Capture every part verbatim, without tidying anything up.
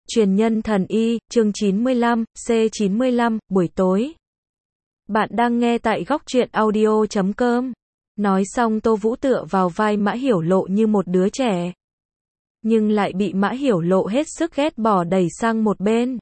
Truyền nhân thần y, chương chín mươi lăm, C chín mươi lăm, buổi tối. Bạn đang nghe tại góc truyện audio chấm com. Nói xong Tô Vũ tựa vào vai Mã Hiểu Lộ như một đứa trẻ. Nhưng lại bị Mã Hiểu Lộ hết sức ghét bỏ đẩy sang một bên.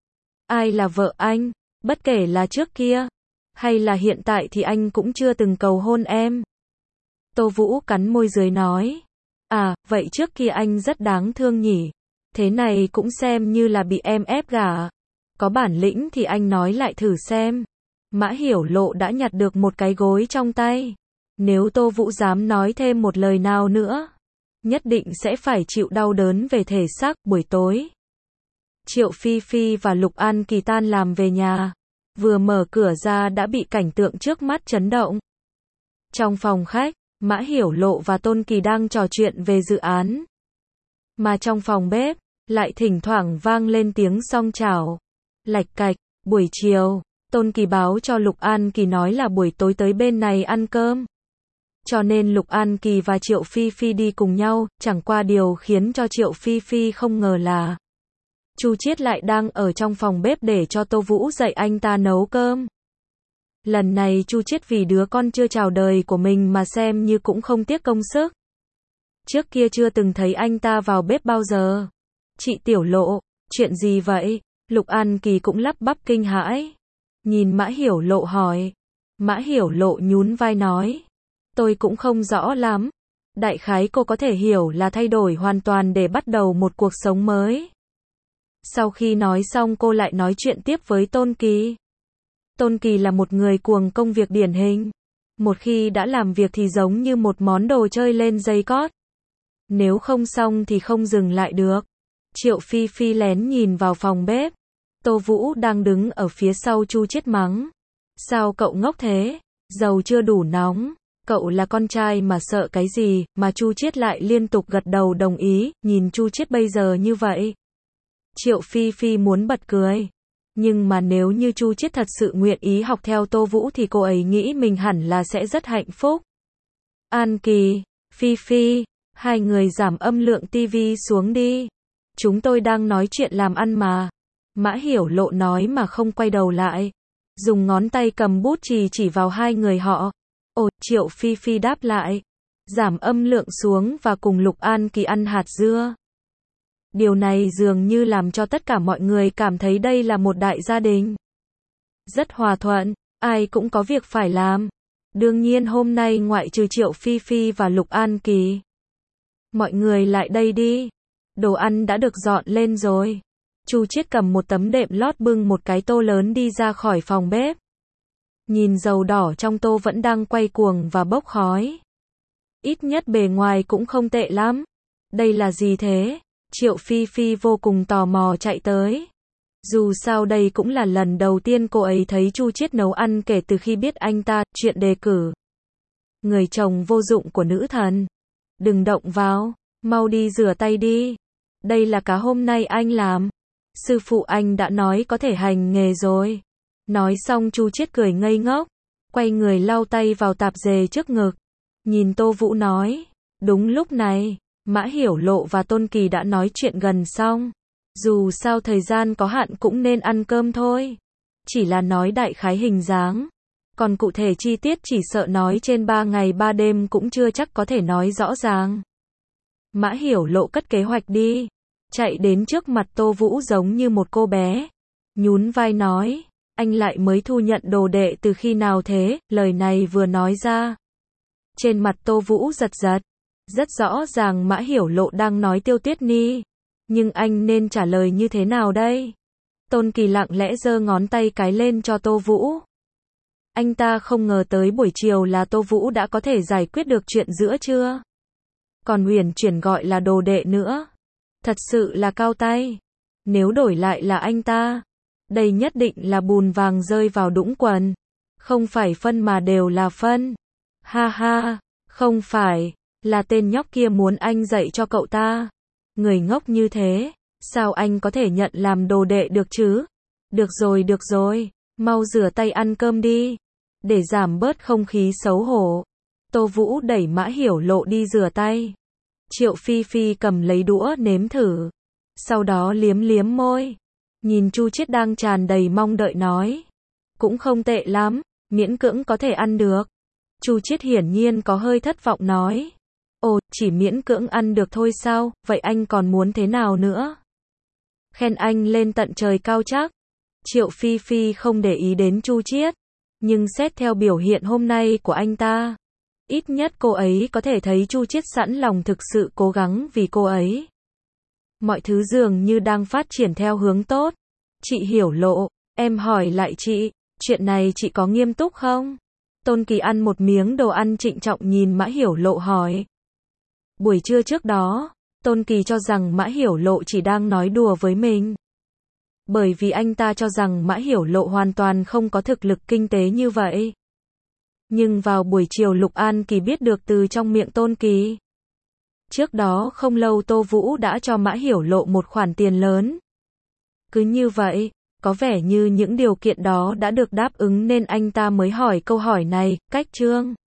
Ai là vợ anh? Bất kể là trước kia, hay là hiện tại thì anh cũng chưa từng cầu hôn em. Tô Vũ cắn môi dưới nói. À, vậy trước kia anh rất đáng thương nhỉ. Thế này cũng xem như là bị em ép gả. Có bản lĩnh thì anh nói lại thử xem. Mã Hiểu Lộ đã nhặt được một cái gối trong tay. Nếu Tô Vũ dám nói thêm một lời nào nữa, nhất định sẽ phải chịu đau đớn về thể xác. Buổi tối, Triệu Phi Phi và Lục An Kỳ tan làm về nhà. Vừa mở cửa ra đã bị cảnh tượng trước mắt chấn động. Trong phòng khách, Mã Hiểu Lộ và Tôn Kỳ đang trò chuyện về dự án. Mà trong phòng bếp, lại thỉnh thoảng vang lên tiếng song chảo. Lạch cạch. Buổi chiều, Tôn Kỳ báo cho Lục An Kỳ nói là buổi tối tới bên này ăn cơm. Cho nên Lục An Kỳ và Triệu Phi Phi đi cùng nhau, chẳng qua điều khiến cho Triệu Phi Phi không ngờ là Chu Chiết lại đang ở trong phòng bếp để cho Tô Vũ dạy anh ta nấu cơm. Lần này Chu Chiết vì đứa con chưa chào đời của mình mà xem như cũng không tiếc công sức. Trước kia chưa từng thấy anh ta vào bếp bao giờ. Chị Tiểu Lộ, chuyện gì vậy? Lục An Kỳ cũng lắp bắp kinh hãi. Nhìn Mã Hiểu Lộ hỏi. Mã Hiểu Lộ nhún vai nói. Tôi cũng không rõ lắm. Đại khái cô có thể hiểu là thay đổi hoàn toàn để bắt đầu một cuộc sống mới. Sau khi nói xong cô lại nói chuyện tiếp với Tôn Kỳ. Tôn Kỳ là một người cuồng công việc điển hình. Một khi đã làm việc thì giống như một món đồ chơi lên dây cót. Nếu không xong thì không dừng lại được. Triệu Phi Phi lén nhìn vào phòng bếp. Tô Vũ đang đứng ở phía sau Chu Chiết mắng. Sao cậu ngốc thế? Dầu chưa đủ nóng. Cậu là con trai mà sợ cái gì, mà Chu Chiết lại liên tục gật đầu đồng ý, nhìn Chu Chiết bây giờ như vậy. Triệu Phi Phi muốn bật cười. Nhưng mà nếu như Chu Chiết thật sự nguyện ý học theo Tô Vũ thì cô ấy nghĩ mình hẳn là sẽ rất hạnh phúc. An Kỳ, Phi Phi, hai người giảm âm lượng tivi xuống đi. Chúng tôi đang nói chuyện làm ăn mà. Mã Hiểu Lộ nói mà không quay đầu lại. Dùng ngón tay cầm bút chì chỉ vào hai người họ. Ồ, Triệu Phi Phi đáp lại. Giảm âm lượng xuống và cùng Lục An Kỳ ăn hạt dưa. Điều này dường như làm cho tất cả mọi người cảm thấy đây là một đại gia đình. Rất hòa thuận, ai cũng có việc phải làm. Đương nhiên hôm nay ngoại trừ Triệu Phi Phi và Lục An Kỳ. Mọi người lại đây đi. Đồ ăn đã được dọn lên rồi. Chu Chiết cầm một tấm đệm lót bưng một cái tô lớn đi ra khỏi phòng bếp. Nhìn dầu đỏ trong tô vẫn đang quay cuồng và bốc khói. Ít nhất bề ngoài cũng không tệ lắm. Đây là gì thế? Triệu Phi Phi vô cùng tò mò chạy tới. Dù sao đây cũng là lần đầu tiên cô ấy thấy Chu Chiết nấu ăn kể từ khi biết anh ta chuyện đề cử. Người chồng vô dụng của nữ thần. Đừng động vào, mau đi rửa tay đi. Đây là cá hôm nay anh làm. Sư phụ anh đã nói có thể hành nghề rồi. Nói xong Chu Chiết cười ngây ngốc. Quay người lau tay vào tạp dề trước ngực. Nhìn Tô Vũ nói. Đúng lúc này, Mã Hiểu Lộ và Tôn Kỳ đã nói chuyện gần xong. Dù sao thời gian có hạn cũng nên ăn cơm thôi. Chỉ là nói đại khái hình dáng. Còn cụ thể chi tiết chỉ sợ nói trên ba ngày ba đêm cũng chưa chắc có thể nói rõ ràng. Mã Hiểu Lộ cất kế hoạch đi. Chạy đến trước mặt Tô Vũ giống như một cô bé. Nhún vai nói. Anh lại mới thu nhận đồ đệ từ khi nào thế? Lời này vừa nói ra. Trên mặt Tô Vũ giật giật. Rất rõ ràng Mã Hiểu Lộ đang nói Tiêu Tuyết Ni. Nhưng anh nên trả lời như thế nào đây? Tôn Kỳ lặng lẽ giơ ngón tay cái lên cho Tô Vũ. Anh ta không ngờ tới buổi chiều là Tô Vũ đã có thể giải quyết được chuyện giữa trưa. Còn huyền chuyển gọi là đồ đệ nữa. Thật sự là cao tay. Nếu đổi lại là anh ta, đây nhất định là bùn vàng rơi vào đũng quần. Không phải phân mà đều là phân. Ha ha, không phải, là tên nhóc kia muốn anh dạy cho cậu ta. Người ngốc như thế, sao anh có thể nhận làm đồ đệ được chứ? Được rồi được rồi, mau rửa tay ăn cơm đi. Để giảm bớt không khí xấu hổ. Tô Vũ đẩy Mã Hiểu Lộ đi rửa tay. Triệu Phi Phi cầm lấy đũa nếm thử. Sau đó liếm liếm môi. Nhìn Chu Chiết đang tràn đầy mong đợi nói. Cũng không tệ lắm, miễn cưỡng có thể ăn được. Chu Chiết hiển nhiên có hơi thất vọng nói. Ồ, chỉ miễn cưỡng ăn được thôi sao, vậy anh còn muốn thế nào nữa? Khen anh lên tận trời cao chắc. Triệu Phi Phi không để ý đến Chu Chiết, nhưng xét theo biểu hiện hôm nay của anh ta, ít nhất cô ấy có thể thấy Chu Chiết sẵn lòng thực sự cố gắng vì cô ấy. Mọi thứ dường như đang phát triển theo hướng tốt. Chị Hiểu Lộ, em hỏi lại chị, chuyện này chị có nghiêm túc không? Tôn Kỳ ăn một miếng đồ ăn trịnh trọng nhìn Mã Hiểu Lộ hỏi. Buổi trưa trước đó, Tôn Kỳ cho rằng Mã Hiểu Lộ chỉ đang nói đùa với mình. Bởi vì anh ta cho rằng Mã Hiểu Lộ hoàn toàn không có thực lực kinh tế như vậy. Nhưng vào buổi chiều Lục An Kỳ biết được từ trong miệng Tôn Kỳ. Trước đó không lâu Tô Vũ đã cho Mã Hiểu Lộ một khoản tiền lớn. Cứ như vậy, có vẻ như những điều kiện đó đã được đáp ứng nên anh ta mới hỏi câu hỏi này, cách Trương.